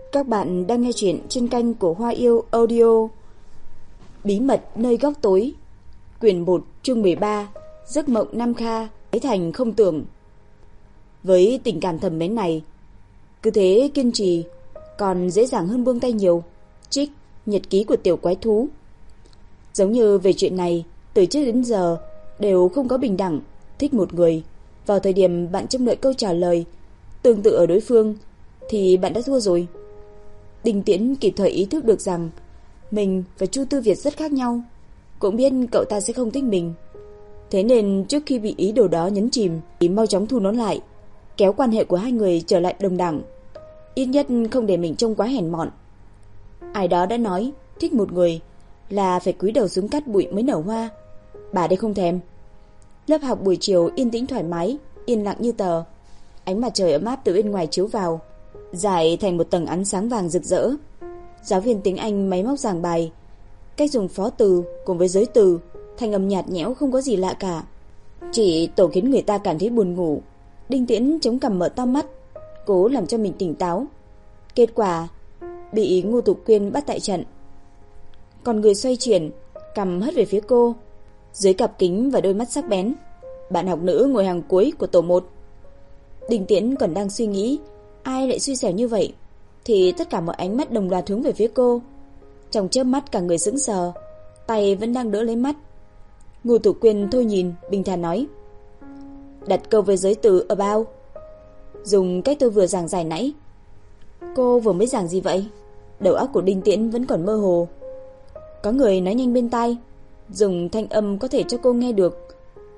Các bạn đang nghe chuyện trên kênh của Hoa Yêu Audio. Bí mật nơi góc tối, quyển 1 chương 13, giấc mộng Nam Kha, Thái Thành không tưởng. Với tình cảm thầm mến này, cứ thế kiên trì còn dễ dàng hơn buông tay nhiều. Trích nhật ký của tiểu quái thú. Giống như về chuyện này, từ trước đến giờ đều không có bình đẳng. Thích một người, vào thời điểm bạn trông đợi câu trả lời tương tự ở đối phương thì bạn đã thua rồi. Đinh Tiễn kịp thời ý thức được rằng mình và Chu Tư Việt rất khác nhau, cũng biết cậu ta sẽ không thích mình. Thế nên trước khi bị ý đồ đó nhấn chìm thì mau chóng thu nó lại, kéo quan hệ của hai người trở lại đồng đẳng. Ít nhất không để mình trông quá hèn mọn. Ai đó đã nói thích một người là phải cúi đầu xuống cắt bụi mới nở hoa. Bà đây không thèm. Lớp học buổi chiều yên tĩnh thoải mái, yên lặng như tờ. Ánh mặt trời ấm áp từ bên ngoài chiếu vào, rải thành một tầng ánh sáng vàng rực rỡ. Giáo viên tiếng Anh máy móc giảng bài, cách dùng phó từ cùng với giới từ, thanh âm nhạt nhẽo không có gì lạ cả, chỉ tổ khiến người ta cảm thấy buồn ngủ. Đinh Tiễn chống cằm mở to mắt, cố làm cho mình tỉnh táo. Kết quả bị Ngô Tục Quyên bắt tại trận. Còn người xoay chuyển, cằm hất về phía cô, dưới cặp kính và đôi mắt sắc bén. Bạn học nữ ngồi hàng cuối của tổ 1. Đinh Tiễn còn đang suy nghĩ ai lại xui xẻo như vậy thì tất cả mọi ánh mắt đồng loạt hướng về phía cô. Trong chớp mắt cả người sững sờ, tay vẫn đang đỡ lấy mắt. Ngô Tục Quyên thôi nhìn, bình thản nói: đặt câu với giới từ about, dùng cách tôi vừa giảng giải nãy. Cô vừa mới giảng gì vậy? Đầu óc của Đinh Tiễn vẫn còn mơ hồ. Có người nói nhanh bên tai, dùng thanh âm có thể cho cô nghe được.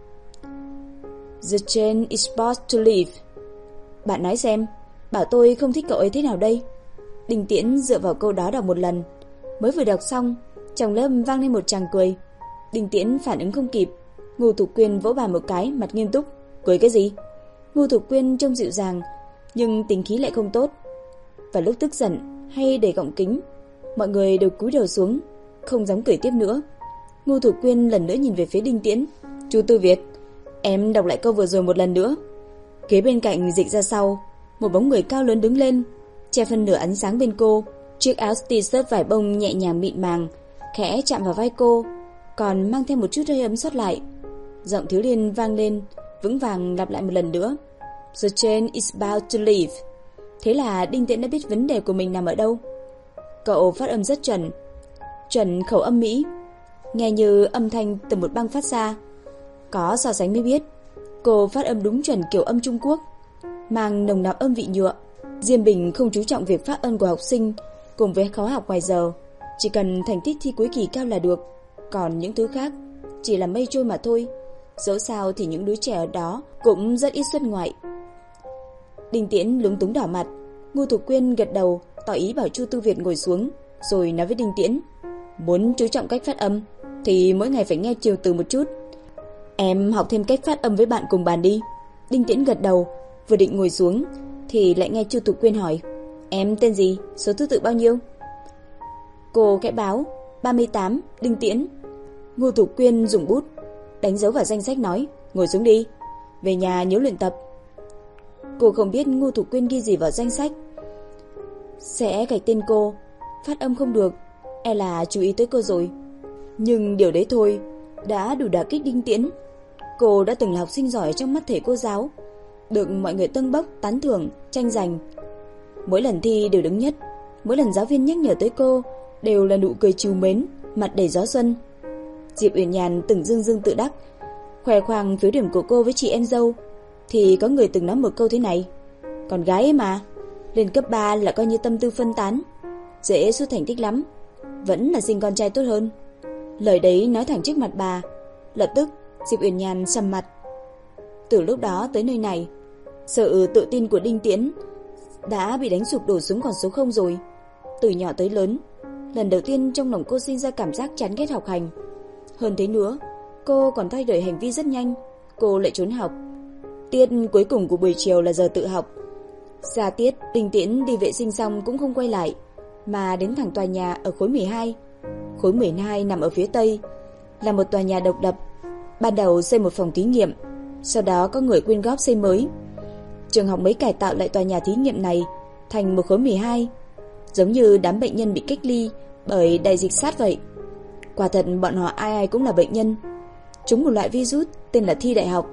The chain is supposed to leave. Bạn nói xem, bảo tôi không thích cậu ấy thế nào đây? Đinh Tiễn dựa vào câu đó đọc một lần. Mới vừa đọc xong, trong lớp vang lên một tràng cười. Đinh Tiễn phản ứng không kịp. Ngô Tục Quyên vỗ bàn một cái, mặt nghiêm túc: cười cái gì? Ngô Tục Quyên trông dịu dàng, nhưng tính khí lại không tốt. Và lúc tức giận hay để gọng kính, mọi người đều cúi đầu xuống, không dám cười tiếp nữa. Ngô Tục Quyên lần nữa nhìn về phía Đinh Tiễn: Chu Tư Việt, em đọc lại câu vừa rồi một lần nữa. Ghế bên cạnh dịch ra sau, một bóng người cao lớn đứng lên, che phân nửa ánh sáng bên cô. Chiếc áo t-shirt vải bông nhẹ nhàng mịn màng khẽ chạm vào vai cô, còn mang thêm một chút hơi ấm sót lại. Giọng thiếu niên vang lên, vững vàng lặp lại một lần nữa: The train is about to leave. Thế là Đinh Tiễn đã biết vấn đề của mình nằm ở đâu. Cậu phát âm rất chuẩn, chuẩn khẩu âm Mỹ, nghe như âm thanh từ một băng phát ra. Có so sánh mới biết, cô phát âm đúng chuẩn kiểu âm Trung Quốc, mang nồng nặc âm vị nhựa. Diêm Bình không chú trọng việc phát âm của học sinh cùng với khóa học ngoài giờ, chỉ cần thành tích thi cuối kỳ cao là được, còn những thứ khác chỉ là mây trôi mà thôi. Dẫu sao thì những đứa trẻ ở đó cũng rất ít xuất ngoại. Đinh Tiễn lúng túng đỏ mặt. Ngô Thục Quyên gật đầu tỏ ý bảo Chu Tư Việt ngồi xuống, rồi nói với Đinh Tiễn: muốn chú trọng cách phát âm thì mỗi ngày phải nghe chiều từ một chút. Em học thêm cách phát âm với bạn cùng bàn đi. Đinh Tiễn gật đầu, vừa định ngồi xuống thì lại nghe Chu Thục Quyên hỏi: em tên gì, số thứ tự bao nhiêu? Cô khẽ báo: 38, Đinh Tiễn. Ngô Thục Quyên dùng bút đánh dấu vào danh sách nói: ngồi xuống đi, về nhà nhớ luyện tập. Cô không biết Ngô Thục Quyên ghi gì vào danh sách. Sẽ gạch tên cô, phát âm không được, e là chú ý tới cô rồi. Nhưng điều đấy thôi đã đủ đả kích Đinh Tiễn. Cô đã từng là học sinh giỏi trong mắt thầy cô giáo, được mọi người tâng bốc, tán thưởng, tranh giành. Mỗi lần thi đều đứng nhất, mỗi lần giáo viên nhắc nhở tới cô đều là nụ cười trìu mến, mặt đầy gió xuân. Diệp Uyển Nhàn từng dưng dưng tự đắc, khoe khoang phiếu điểm của cô với chị em dâu, thì có người từng nói một câu thế này: con gái ấy mà, lên cấp 3 là coi như tâm tư phân tán, dễ xuất thành tích lắm, vẫn là sinh con trai tốt hơn. Lời đấy nói thẳng trước mặt bà, lập tức Diệp Uyển Nhàn sầm mặt. Từ lúc đó tới nơi này, sự tự tin của Đinh Tiễn đã bị đánh sụp đổ xuống còn số 0 rồi. Từ nhỏ tới lớn, lần đầu tiên trong lòng cô sinh ra cảm giác chán ghét học hành. Hơn thế nữa, cô còn thay đổi hành vi rất nhanh. Cô lại trốn học. Tiết cuối cùng của buổi chiều là giờ tự học. Ra tiết, Đinh Tiễn đi vệ sinh xong cũng không quay lại, mà đến thẳng tòa nhà ở khối 12. Khối 12 nằm ở phía tây, là một tòa nhà độc lập. Ban đầu xây một phòng thí nghiệm, sau đó có người quyên góp xây mới. Trường học mới cải tạo lại tòa nhà thí nghiệm này thành một khối 12. giống như đám bệnh nhân bị cách ly bởi đại dịch SARS vậy. Quả thật bọn họ ai ai cũng là bệnh nhân, trúng một loại virus tên là thi đại học.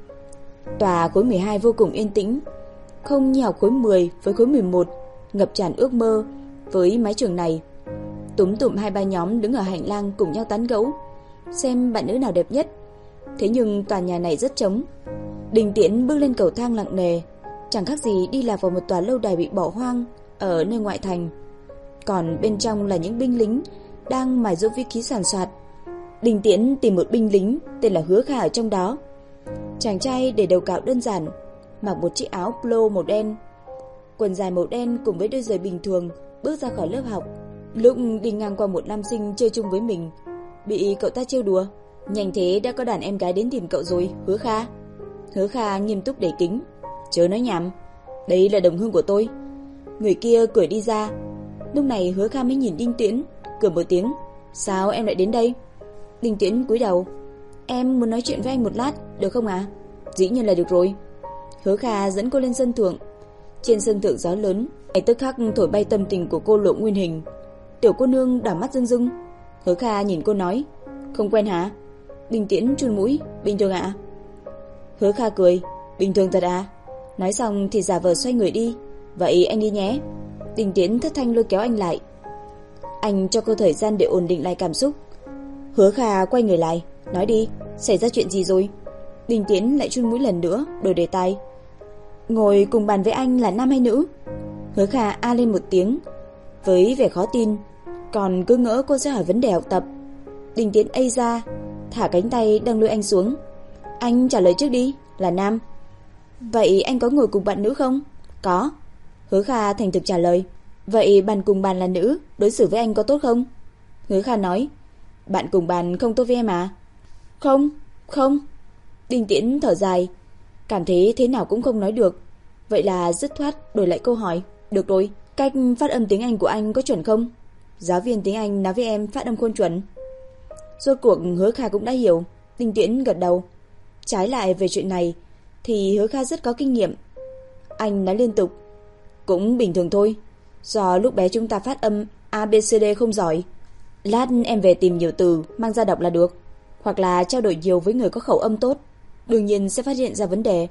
Tòa khối 12 vô cùng yên tĩnh, không như học khối 10 với khối 11 ngập tràn ước mơ với mái trường này. Túm tụm 2-3 nhóm đứng ở hành lang cùng nhau tán gẫu, xem bạn nữ nào đẹp nhất. Thế nhưng tòa nhà này rất trống. Đình Tiễn bước lên cầu thang nặng nề, chẳng khác gì đi lạc vào một tòa lâu đài bị bỏ hoang ở nơi ngoại thành. Còn bên trong là những binh lính đang mài giũa vũ khí soàn soạt. Đình Tiễn tìm một binh lính tên là Hứa Kha ở trong đó. Chàng trai để đầu cạo đơn giản, mặc một chiếc áo polo màu đen, quần dài màu đen cùng với đôi giày bình thường, bước ra khỏi lớp học. Lúc đi ngang qua một nam sinh chơi chung với mình, bị cậu ta trêu đùa: "Nhanh thế đã có đàn em gái đến tìm cậu rồi, Hứa Kha." Hứa Kha nghiêm túc đẩy kính: "Chớ nói nhảm, đây là đồng hương của tôi." Người kia cười đi ra. Lúc này Hứa Kha mới nhìn Đinh Tiễn, cười một tiếng: "Sao em lại đến đây?" Đinh Tiễn cúi đầu: "Em muốn nói chuyện với anh một lát, được không ạ?" "Dĩ nhiên là được rồi." Hứa Kha dẫn cô lên sân thượng. Trên sân thượng gió lớn, ngay tức khắc thổi bay tâm tình của cô lộ nguyên hình. Tiểu cô nương đảo mắt rưng rưng. Hứa Kha nhìn cô nói: "Không quen hả?" Đinh Tiễn chun mũi: "Bình thường ạ." Hứa Kha cười: "Bình thường thật à?" Nói xong thì giả vờ xoay người đi: "Vậy anh đi nhé." Đinh Tiễn thất thanh lôi kéo anh lại. Anh cho cô thời gian để ổn định lại cảm xúc. Hứa Kha quay người lại: "Nói đi, xảy ra chuyện gì rồi?" Đinh Tiễn lại chun mũi lần nữa, đổi đề tài: "Ngồi cùng bàn với anh là nam hay nữ?" Hứa Kha a lên một tiếng, với vẻ khó tin, còn cứ ngỡ cô sẽ hỏi vấn đề học tập. Đinh Tiễn ây ra, thả cánh tay đang lôi anh xuống: "Anh trả lời trước đi, là nam." "Vậy anh có ngồi cùng bạn nữ không?" "Có." Hứa Kha thành thực trả lời. "Vậy bàn cùng bàn là nữ, đối xử với anh có tốt không?" Hứa Kha nói: "Bạn cùng bàn không tốt với em à?" "Không, không." Đinh Tiễn thở dài, cảm thấy thế nào cũng không nói được. Vậy là dứt khoát đổi lại câu hỏi: "Được rồi, cách phát âm tiếng Anh của anh có chuẩn không?" Giáo viên tiếng Anh nói với em phát âm không chuẩn. Rốt cuộc Hứa Kha cũng đã hiểu. Đinh Tiễn gật đầu. Trái lại về chuyện này thì Hứa Kha rất có kinh nghiệm. Anh nói liên tục: "Cũng bình thường thôi, do lúc bé chúng ta phát âm ABCD không giỏi. Lát em về tìm nhiều từ mang ra đọc là được, hoặc là trao đổi nhiều với người có khẩu âm tốt, đương nhiên sẽ phát hiện ra vấn đề.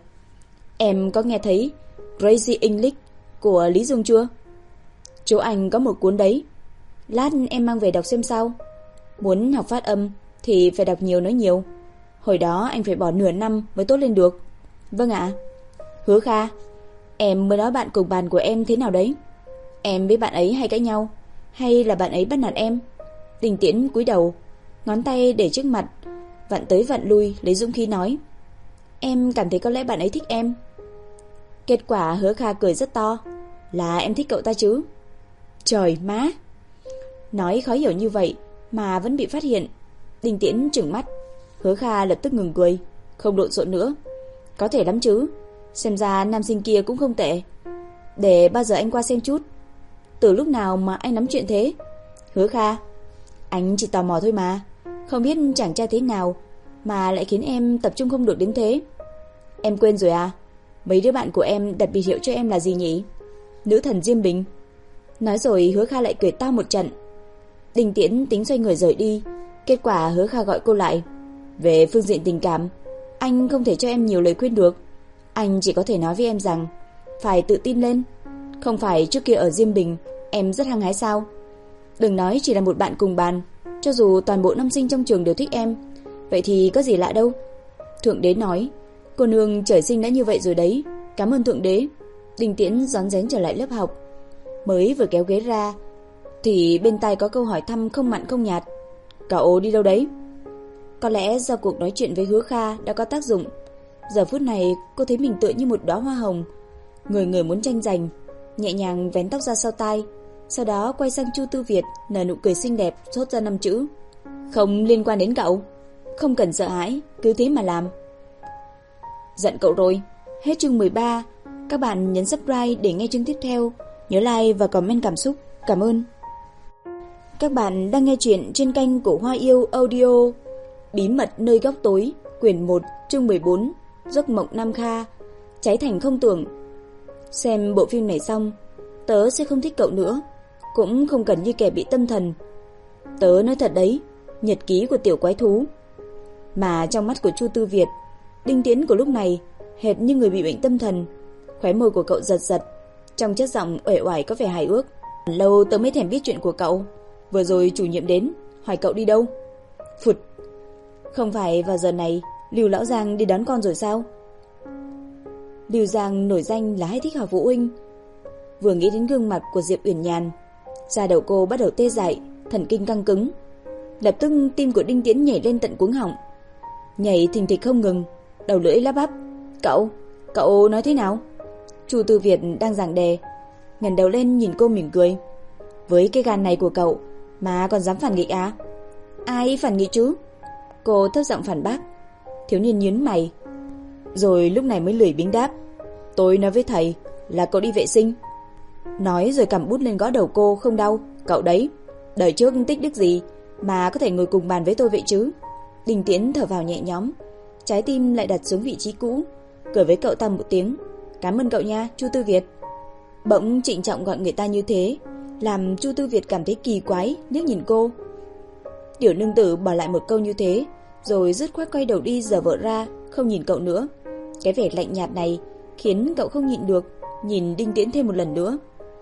Em có nghe thấy Crazy English của Lý Dương chưa? Chỗ anh có một cuốn đấy, lát em mang về đọc xem sao. Muốn học phát âm thì phải đọc nhiều nói nhiều. Hồi đó anh phải bỏ nửa năm mới tốt lên được." "Vâng ạ." "Hứa Kha, em mới nói bạn cùng bàn của em thế nào đấy? Em với bạn ấy hay cãi nhau, hay là bạn ấy bắt nạt em?" Đinh Tiễn cúi đầu, ngón tay để trước mặt, vặn tới vặn lui lấy dũng khí nói: "Em cảm thấy có lẽ bạn ấy thích em." Kết quả Hứa Kha cười rất to: "Là em thích cậu ta chứ?" Trời má! Nói khó hiểu như vậy mà vẫn bị phát hiện. Đinh Tiễn trừng mắt. Hứa Kha lập tức ngừng cười, không lộn xộn nữa: "Có thể lắm chứ, xem ra nam sinh kia cũng không tệ. Để bao giờ anh qua xem chút." "Từ lúc nào mà anh nắm chuyện thế?" "Hứa Kha, anh chỉ tò mò thôi mà, không biết chàng trai thế nào mà lại khiến em tập trung không được đến thế." "Em quên rồi à? Mấy đứa bạn của em đặt biệt hiệu cho em là gì nhỉ?" "Nữ thần Diêm Bình." Nói rồi Hứa Kha lại cười to một trận. Đinh Tiễn tính xoay người rời đi, kết quả Hứa Kha gọi cô lại: "Về phương diện tình cảm, anh không thể cho em nhiều lời khuyên được. Anh chỉ có thể nói với em rằng phải tự tin lên. Không phải trước kia ở Diêm Bình em rất hăng hái sao? Đừng nói chỉ là một bạn cùng bàn, cho dù toàn bộ nam sinh trong trường đều thích em, vậy thì có gì lạ đâu. Thượng đế nói, cô nương trời sinh đã như vậy rồi đấy. Cảm ơn Thượng đế." Đinh Tiễn rón rén trở lại lớp học. Mới vừa kéo ghế ra thì bên tai có câu hỏi thăm không mặn không nhạt: "Cậu đi đâu đấy?" Có lẽ do cuộc nói chuyện với Hứa Kha đã có tác dụng. Giờ phút này cô thấy mình tựa như một đóa hoa hồng, người người muốn tranh giành. Nhẹ nhàng vén tóc ra sau tai, sau đó quay sang Chu Tư Việt, nở nụ cười xinh đẹp, thốt ra 5 chữ: "Không liên quan đến cậu. Không cần sợ hãi, cứ thế mà làm." Giận cậu rồi. Hết chương 13. Các bạn nhấn subscribe để nghe chương tiếp theo. Nhớ like và comment cảm xúc. Cảm ơn. Các bạn đang nghe chuyện trên kênh của Hoa Yêu Audio. Bí mật nơi góc tối, quyển 1, chương 14, Giấc mộng Nam Kha, cháy thành không tưởng. Xem bộ phim này xong, tớ sẽ không thích cậu nữa. cũng không cần như kẻ bị tâm thần. Tớ nói thật đấy, nhật ký của tiểu quái thú. Mà trong mắt của Chu Tư Việt, Đinh Tiễn của lúc này hệt như người bị bệnh tâm thần. Khóe môi của cậu giật giật, trong chất giọng uể oải có vẻ hài ước. Lâu tớ mới thèm biết chuyện của cậu. Vừa rồi chủ nhiệm đến hỏi cậu đi đâu. Phụt, không phải vào giờ này Lưu lão Giang đi đón con rồi sao? Lưu Giang nổi danh là hay thích học phụ huynh. Vừa nghĩ đến gương mặt của Diệp Uyển Nhàn, da đầu cô bắt đầu tê dại, thần kinh căng cứng. Lập tức tim của Đinh Tiễn nhảy lên tận cuống họng, nhảy thình thịch không ngừng, đầu lưỡi lắp bắp. Cậu nói thế nào? Chu Tư Việt đang giảng đề, ngẩng đầu lên nhìn cô mỉm cười. Với cái gan này của cậu mà còn dám phản nghịch à? Ai phản nghịch chứ? Cô thấp giọng phản bác. Thiếu niên nhướng mày, rồi lúc này mới lười biếng đáp. Tôi nói với thầy là cậu đi vệ sinh. Nói rồi cầm bút lên gõ đầu cô. Không đau, cậu đấy, đời trước tích đức gì mà có thể ngồi cùng bàn với tôi vậy chứ? Đinh Tiễn thở vào nhẹ nhõm, trái tim lại đặt xuống vị trí cũ, cười với cậu ta một tiếng. Cảm ơn cậu nha, Chu Tư Việt. Bỗng trịnh trọng gọi người ta như thế, làm Chu Tư Việt cảm thấy kỳ quái, liếc nhìn cô. Tiểu nương tử bỏ lại một câu như thế, rồi dứt khoát quay đầu đi giở vợ ra, không nhìn cậu nữa. Cái vẻ lạnh nhạt này khiến cậu không nhịn được, nhìn Đinh Tiễn thêm một lần nữa.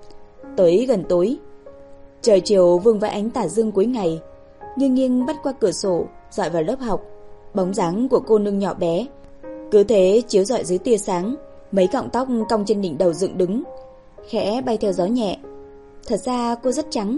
Tới gần tối, trời chiều vương vãi ánh tà dương cuối ngày, nghiêng nghiêng bắt qua cửa sổ dọi vào lớp học. Bóng dáng của cô nương nhỏ bé cứ thế chiếu rọi dưới tia sáng. Mấy cọng tóc cong trên đỉnh đầu dựng đứng, khẽ bay theo gió nhẹ. Thật ra cô rất trắng,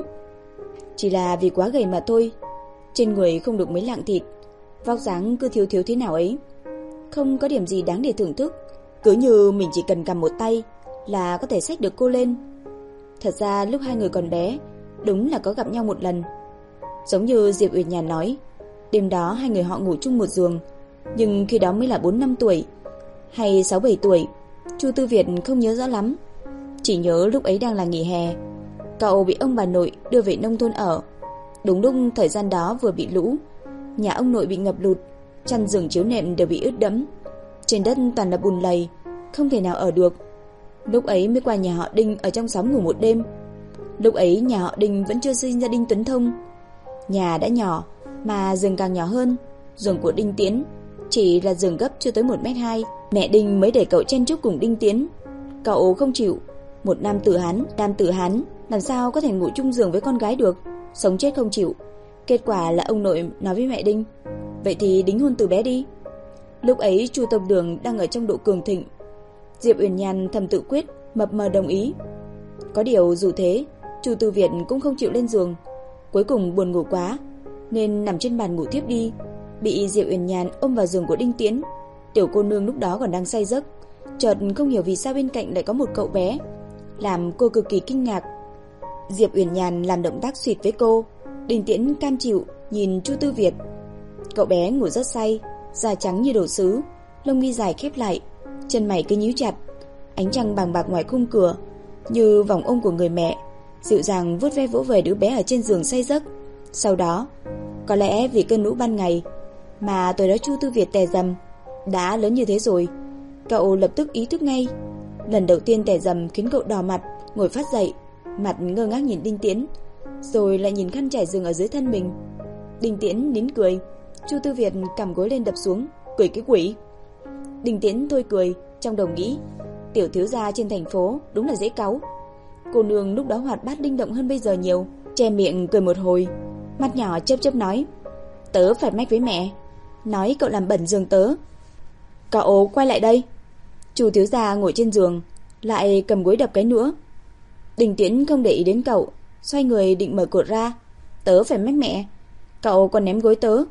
chỉ là vì quá gầy mà thôi. Trên người không được mấy lạng thịt, vóc dáng cứ thiếu thiếu thế nào ấy, không có điểm gì đáng để thưởng thức. Cứ như mình chỉ cần cầm một tay là có thể xách được cô lên. Thật ra lúc hai người còn bé, đúng là có gặp nhau một lần. Giống như Diệp Uyển Nhàn nói, đêm đó hai người họ ngủ chung một giường. Nhưng khi đó mới là 4-5 tuổi hay 6-7 tuổi, Chu Tư Việt không nhớ rõ lắm. Chỉ nhớ lúc ấy đang là nghỉ hè, cậu bị ông bà nội đưa về nông thôn ở. Đúng lúc thời gian đó vừa bị lũ, nhà ông nội bị ngập lụt, chăn giường chiếu nệm đều bị ướt đẫm, trên đất toàn là bùn lầy, không thể nào ở được. Lúc ấy mới qua nhà họ Đinh ở trong xóm ngủ một đêm. Lúc ấy nhà họ Đinh vẫn chưa sinh ra Đinh Tuấn Thông. Nhà đã nhỏ mà giường càng nhỏ hơn. Giường của Đinh Tiễn chỉ là giường gấp chưa tới 1m2. Mẹ Đinh mới để cậu chen chúc cùng Đinh Tiễn. Cậu không chịu. Một nam tử Hán làm sao có thể ngủ chung giường với con gái được, sống chết không chịu. Kết quả là ông nội nói với mẹ Đinh, vậy thì đính hôn từ bé đi. Lúc ấy Chu Tông Đường đang ở trong độ cường thịnh. Diệp Uyển Nhàn thầm tự quyết, mập mờ đồng ý. Có điều dù thế, Chu Tư Việt cũng không chịu lên giường. Cuối cùng buồn ngủ quá nên nằm trên bàn ngủ thiếp đi, bị Diệp Uyển Nhàn ôm vào giường của Đinh Tiễn. Tiểu cô nương lúc đó còn đang say giấc, chợt không hiểu vì sao bên cạnh lại có một cậu bé, làm cô cực kỳ kinh ngạc. Diệp Uyển Nhàn làm động tác xịt với cô. Đinh Tiễn cam chịu nhìn Chu Tư Việt. Cậu bé ngủ rất say, da trắng như đồ sứ, lông mi dài khép lại, chân mày cứ nhíu chặt. Ánh trăng bàng bạc ngoài khung cửa như vòng ôm của người mẹ, dịu dàng vuốt ve vỗ về đứa bé ở trên giường say giấc. Sau đó, có lẽ vì cơn lũ ban ngày mà tối đó Chu Tư Việt tè rầm. Đã lớn như thế rồi, cậu lập tức ý thức ngay. Lần đầu tiên tè rầm khiến cậu đỏ mặt, ngồi phát dậy, mặt ngơ ngác nhìn Đinh Tiễn, rồi lại nhìn khăn trải giường ở dưới thân mình. Đinh Tiễn nín cười. Chu Tư Việt cằm gối lên đập xuống, cười cái quỷ. Đinh Tiễn thôi cười, trong đầu nghĩ, tiểu thiếu gia trên thành phố đúng là dễ cáu. Cô nương lúc đó hoạt bát linh động hơn bây giờ nhiều, che miệng cười một hồi, mắt nhỏ chớp chớp nói, tớ phạt mách với mẹ, nói cậu làm bẩn giường tớ. Cậu quay lại đây. Chu thiếu gia ngồi trên giường, lại cầm gối đập cái nữa. Đinh Tiễn không để ý đến cậu, xoay người định mở cột ra. Tớ phải mách mẹ, cậu còn ném gối tớ.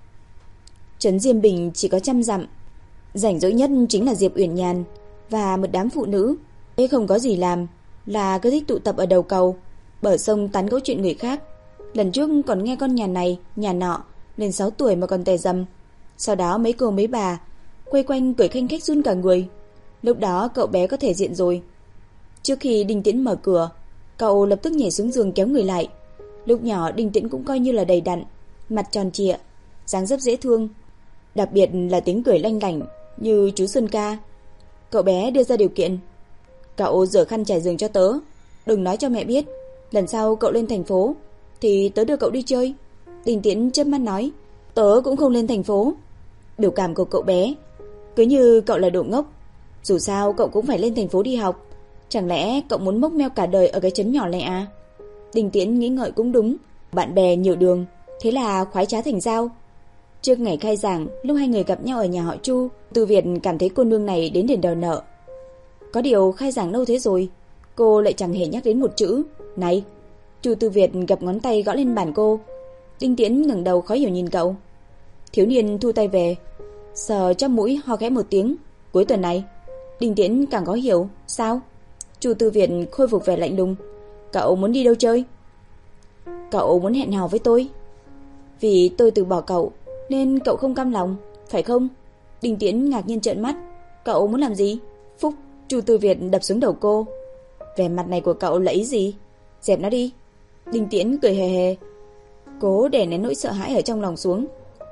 Trấn Diêm Bình chỉ có 100 dặm, rảnh rỗi nhất chính là Diệp Uyển Nhàn và một đám phụ nữ. Ê, không có gì làm là cứ thích tụ tập ở đầu cầu, bờ sông tán gẫu chuyện người khác. Lần trước còn nghe con nhà này, nhà nọ, lên 6 tuổi mà còn tè rầm. Sau đó mấy cô mấy bà quay quanh cười khanh khách run cả người. Lúc đó cậu bé có thể diện rồi. Trước khi Đinh Tiễn mở cửa, cậu lập tức nhảy xuống giường kéo người lại. Lúc nhỏ Đinh Tiễn cũng coi như là đầy đặn, mặt tròn trịa, dáng dấp dễ thương, đặc biệt là tiếng cười lanh lảnh như chú Xuân Ca. Cậu bé đưa ra điều kiện, cậu rửa khăn trải giường cho tớ, đừng nói cho mẹ biết. Lần sau cậu lên thành phố thì tớ đưa cậu đi chơi. Đinh Tiễn chớp mắt nói. Tớ cũng không lên thành phố. Biểu cảm của cậu bé cứ như cậu là đồ ngốc. Dù sao cậu cũng phải lên thành phố đi học. Chẳng lẽ cậu muốn mốc meo cả đời ở cái trấn nhỏ này à? Đinh Tiễn nghĩ ngợi cũng đúng. Bạn bè nhiều đường, thế là khoái trá thành giao. Trước ngày khai giảng, lúc hai người gặp nhau ở nhà họ Chu, Tư Việt cảm thấy cô nương này đến đền đòi nợ. Có điều khai giảng lâu thế rồi, cô lại chẳng hề nhắc đến một chữ. Này! Chu Tư Việt gập ngón tay gõ lên bàn cô. Đinh Tiễn ngẩng đầu khó hiểu nhìn cậu. Thiếu niên thu tay về, sờ trong mũi ho khẽ một tiếng. Cuối tuần này. Đinh Tiễn càng khó hiểu. Sao? Chu Tư Việt khôi phục vẻ lạnh lùng. Cậu muốn đi đâu chơi? Cậu muốn hẹn hò với tôi. Vì tôi từ bỏ cậu nên cậu không cam lòng, phải không? Đinh Tiễn ngạc nhiên trợn mắt. Cậu muốn làm gì? Phúc! Chu Tư Việt đập xuống đầu cô. Vẻ mặt này của cậu là ý gì? Dẹp nó đi. Đinh Tiễn cười hề hề, cố để nén nỗi sợ hãi ở trong lòng xuống.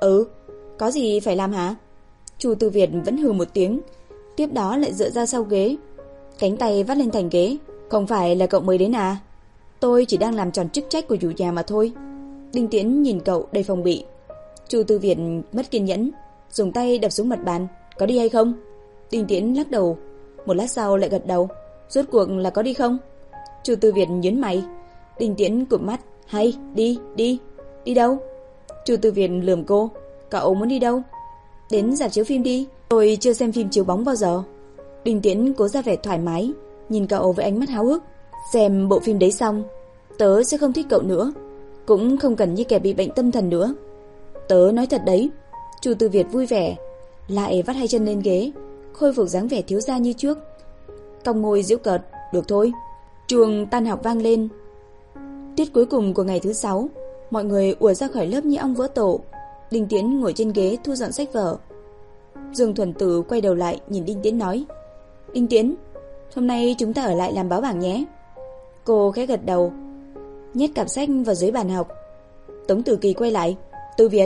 Có gì phải làm hả? Chu Tư Việt vẫn hừ một tiếng, tiếp đó lại dựa ra sau ghế, cánh tay vắt lên thành ghế. Không phải là cậu mới đến à? Tôi chỉ đang làm tròn chức trách của chủ nhà mà thôi. Đinh Tiễn nhìn cậu đầy phòng bị. Chu Tư Việt mất kiên nhẫn, dùng tay đập xuống mặt bàn. Có đi hay không? Đinh Tiễn lắc đầu, một lát sau lại gật đầu. Rốt cuộc là có đi không? Chu Tư Việt nhướng mày. Đinh Tiễn cụp mắt. Hay, đi. Đi đâu? Chu Tư Việt lườm cô. Cậu muốn đi đâu? Đến rạp chiếu phim đi. Tôi chưa xem phim chiếu bóng bao giờ. Đinh Tiễn cố ra vẻ thoải mái, nhìn cậu với ánh mắt háo hức. Xem bộ phim đấy xong, tớ sẽ không thích cậu nữa, cũng không cần như kẻ bị bệnh tâm thần nữa. Tớ nói thật đấy. Chu Tư Việt vui vẻ, lại vắt hai chân lên ghế, khôi phục dáng vẻ thiếu gia như trước, cong môi giễu cợt. Được thôi. Chuông tan học vang lên. Tiết cuối cùng của ngày thứ 6, mọi người ùa ra khỏi lớp như ong vỡ tổ. Đinh Tiễn ngồi trên ghế thu dọn sách vở. Dương Thuần Tử quay đầu lại nhìn Đinh Tiễn nói. Đinh Tiễn, hôm nay chúng ta ở lại làm báo bảng nhé. Cô khẽ gật đầu, nhét cặp sách vào dưới bàn học. Tống Tử Kỳ quay lại. Tư Việt,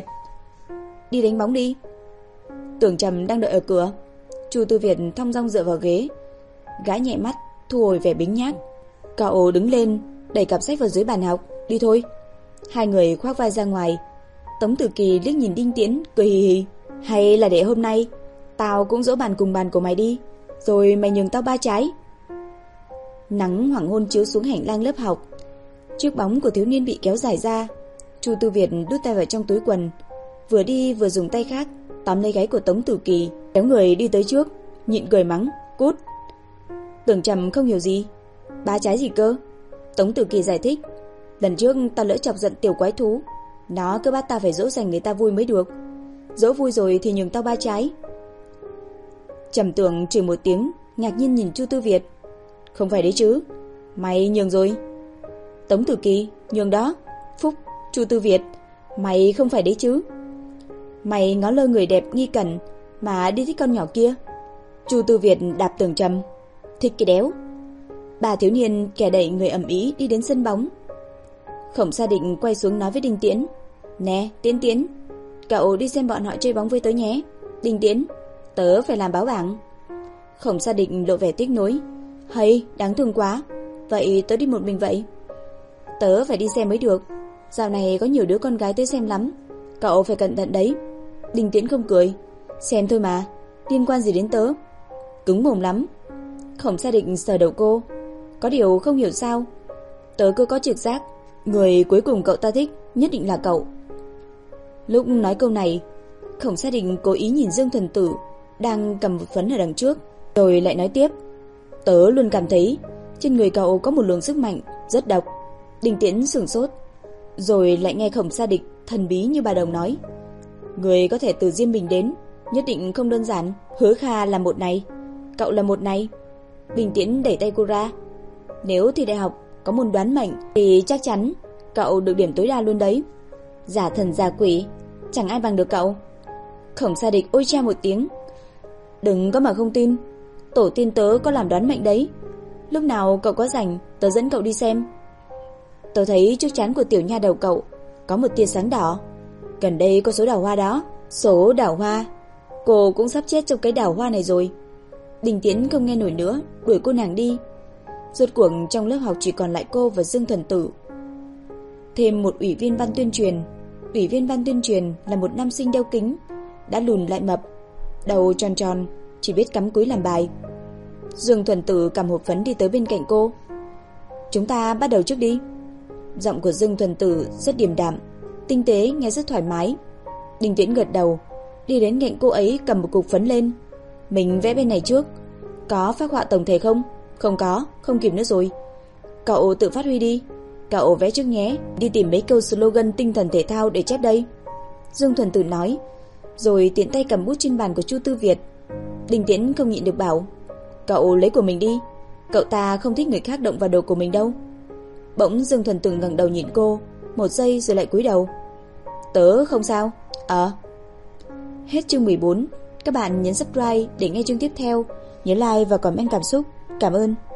đi đánh bóng đi. Tưởng Trầm đang đợi ở cửa. Chu Tư Việt thong dong dựa vào ghế, gã nhẹ mắt thu hồi vẻ bính nhác. Cậu đứng lên đẩy cặp sách vào dưới bàn học. Đi thôi. Hai người khoác vai ra ngoài. Tống Tử Kỳ liếc nhìn Đinh Tiễn, cười hì hì. Hay là để hôm nay tao cũng dỗ bàn cùng bàn của mày đi, rồi mày nhường tao 3 trái. Nắng hoàng hôn chiếu xuống hành lang lớp học. Chiếc bóng của thiếu niên bị kéo dài ra. Chu Tư Việt đút tay vào trong túi quần, vừa đi vừa dùng tay khác tóm lấy gáy của Tống Tử Kỳ, kéo người đi tới trước, nhịn cười mắng. Cút. Tưởng Trầm không hiểu gì. 3 trái gì cơ? Tống Tử Kỳ giải thích. Lần trước tao lỡ chọc giận tiểu quái thú, nó cứ bắt tao phải dỗ dành người ta vui mới được. Dỗ vui rồi thì nhường tao 3 trái. Trầm Tưởng chửi một tiếng, ngạc nhiên nhìn Chu Tư Việt. Không phải đấy chứ, mày nhường rồi. Tống Tử Kỳ, nhường đó. Phúc. Chu Tư Việt, mày không phải đấy chứ. Mày ngó lơ người đẹp nghi cẩn mà đi thích con nhỏ kia. Chu Tư Việt đạp Tưởng Trầm. Thích cái đéo. Ba thiếu niên kẻ đẩy người ầm ĩ đi đến sân bóng. Khổng Sa Định quay xuống nói với Đinh Tiễn. Nè Tiễn, cậu đi xem bọn họ chơi bóng với tớ nhé. Đinh Tiễn, tớ phải làm báo bảng. Khổng Sa Định lộ vẻ tiếc nuối. Hay, đáng thương quá. Vậy tớ đi một mình vậy. Tớ phải đi xem mới được. Dạo này có nhiều đứa con gái tới xem lắm, cậu phải cẩn thận đấy. Đinh Tiễn không cười. Xem thôi mà, liên quan gì đến tớ? Cứng mồm lắm. Khổng Sa Định sờ đầu cô. Có điều không hiểu sao, tớ cứ có trực giác người cuối cùng cậu ta thích nhất định là cậu. Lúc nói câu này, Khổng Sa Định cố ý nhìn Dương Thuần Tử đang cầm vật phấn ở đằng trước, rồi lại nói tiếp. Tớ luôn cảm thấy trên người cậu có một luồng sức mạnh rất độc. Đinh Tiễn sửng sốt, rồi lại nghe Khổng Sa Định thần bí như bà đồng nói. Người có thể từ Diêm Bình đến nhất định không đơn giản. Hứa Kha là một này, cậu là một này. Đinh Tiễn đẩy tay cô ra. Nếu thi đại học có môn đoán mệnh thì chắc chắn cậu được điểm tối đa luôn đấy. Giả thần giả quỷ, chẳng ai bằng được cậu. Khổng Sa Định ôi cha một tiếng. Đừng có mà không tin, tổ tiên tớ có làm đoán mệnh đấy. Lúc nào cậu có rảnh tớ dẫn cậu đi xem. Tớ thấy trước trán của tiểu nha đầu cậu có một tia sáng đỏ. Gần đây có số đào hoa đó. Số đào hoa? Cô cũng sắp chết trong cái đào hoa này rồi. Đinh Tiễn không nghe nổi nữa, đuổi cô nàng đi. Rốt cuộc trong lớp học chỉ còn lại cô và Dương Thuần Tử. Thêm một ủy viên ban tuyên truyền. Ủy viên ban tuyên truyền là một nam sinh đeo kính, đã lùn lại mập, đầu tròn tròn, chỉ biết cắm cúi làm bài. Dương Thuần Tử cầm hộp phấn đi tới bên cạnh cô. Chúng ta bắt đầu trước đi. Giọng của Dương Thuần Tử rất điềm đạm, tinh tế, nghe rất thoải mái. Đinh Tiễn gật đầu, đi đến cạnh cô ấy cầm một cục phấn lên. Mình vẽ bên này trước. Có phác họa tổng thể không? Không có, không kịp nữa rồi. Cậu tự phát huy đi. Cậu vẽ trước nhé, đi tìm mấy câu slogan tinh thần thể thao để chép đây. Dương Thuần Tử nói, rồi tiện tay cầm bút trên bàn của Chu Tư Việt. Đinh Tiễn không nhịn được bảo, cậu lấy của mình đi. Cậu ta không thích người khác động vào đồ của mình đâu. Bỗng Dương Thuần Tử ngẩng đầu nhìn cô, một giây rồi lại cúi đầu. Tớ không sao. Hết chương 14. Các bạn nhấn subscribe để nghe chương tiếp theo. Nhớ like và comment cảm xúc. Cảm ơn.